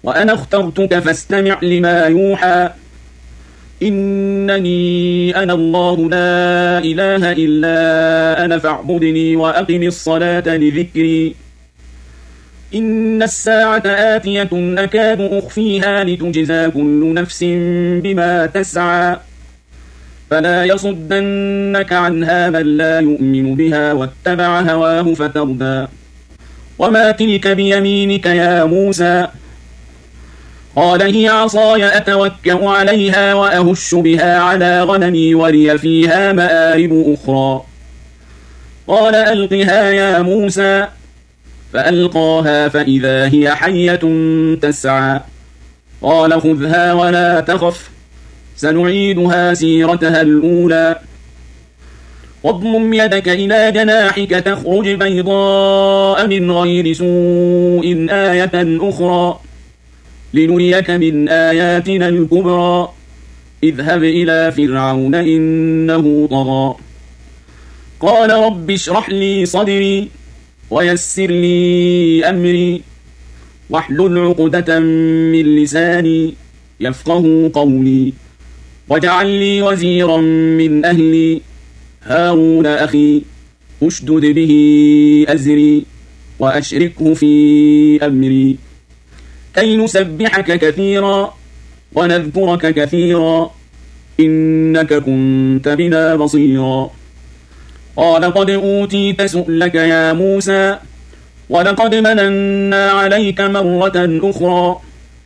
وأنا اخترتك فاستمع لما يوحى إنني أنا الله لا إله إلا أنا فاعبدني وأقم الصلاة لذكري إن الساعة آتية أكاد أخفيها لتجزى كل نفس بما تسعى فلا يصدنك عنها من لا يؤمن بها واتبع هواه فتردى وما تلك بيمينك يا موسى قال هي عصاي أتوكأ عليها وأهش بها على غنمي ولي فيها مآرب أخرى قال ألقها يا موسى فألقاها فإذا هي حية تسعى قال خذها ولا تخف سنعيدها سيرتها الأولى واضمم يدك إلى جناحك تخرج بيضاء من غير سوء آية أخرى لنريك من آياتنا الكبرى اذهب إلى فرعون إنه طغى قال رب اشرح لي صدري ويسر لي أمري واحلل عقدة من لساني يفقه قولي واجعل لي وزيرا من أهلي هارون أخي اشدد به أزري وأشركه في أمري كي نسبحك كثيرا ونذكرك كثيرا إنك كنت بنا بصيرا قال قد أوتيت سؤلك يا موسى ولقد مننا عليك مرة أخرى